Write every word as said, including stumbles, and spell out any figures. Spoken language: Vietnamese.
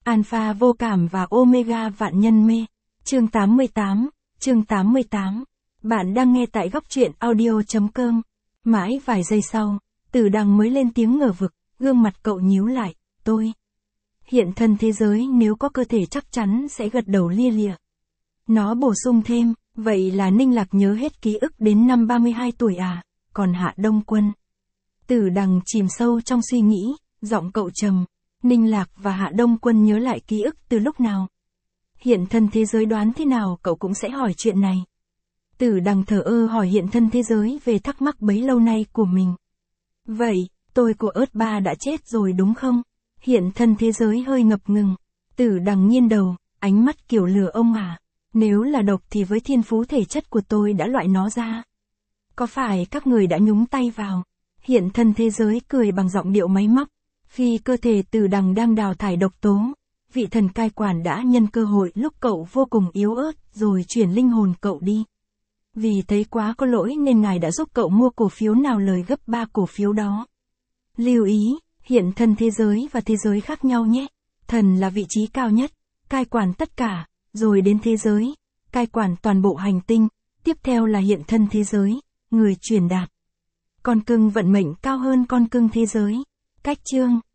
Alpha vô cảm và Omega vạn nhân mê. Chương tám mươi tám, chương tám mươi tám. Bạn đang nghe tại góc truyện audio chấm com. Mãi vài giây sau, Tử Đằng mới lên tiếng ngờ vực, gương mặt cậu nhíu lại, tôi. Hiện thân thế giới nếu có cơ thể chắc chắn sẽ gật đầu lia lịa. Nó bổ sung thêm, vậy là Ninh Lạc nhớ hết ký ức đến năm ba mươi hai tuổi à, còn Hạ Đông Quân. Tử Đằng chìm sâu trong suy nghĩ, giọng cậu trầm, Ninh Lạc và Hạ Đông Quân nhớ lại ký ức từ lúc nào? Hiện thân thế giới đoán thế nào cậu cũng sẽ hỏi chuyện này. Tử Đằng thờ ơ hỏi hiện thân thế giới về thắc mắc bấy lâu nay của mình. Vậy, tôi của ớt ba đã chết rồi đúng không? Hiện thân thế giới hơi ngập ngừng. Tử Đằng nghiêng đầu, ánh mắt kiểu lừa ông à. Nếu là độc thì với thiên phú thể chất của tôi đã loại nó ra. Có phải các người đã nhúng tay vào? Hiện thân thế giới cười bằng giọng điệu máy móc. Khi cơ thể Tử Đằng đang đào thải độc tố, vị thần cai quản đã nhân cơ hội lúc cậu vô cùng yếu ớt rồi chuyển linh hồn cậu đi. Vì thấy quá có lỗi nên ngài đã giúp cậu mua cổ phiếu nào lời gấp ba cổ phiếu đó. Lưu ý, hiện thân thế giới và thế giới khác nhau nhé. Thần là vị trí cao nhất, cai quản tất cả, rồi đến thế giới, cai quản toàn bộ hành tinh, tiếp theo là hiện thân thế giới, người truyền đạt. Con cưng vận mệnh cao hơn con cưng thế giới. Cách chương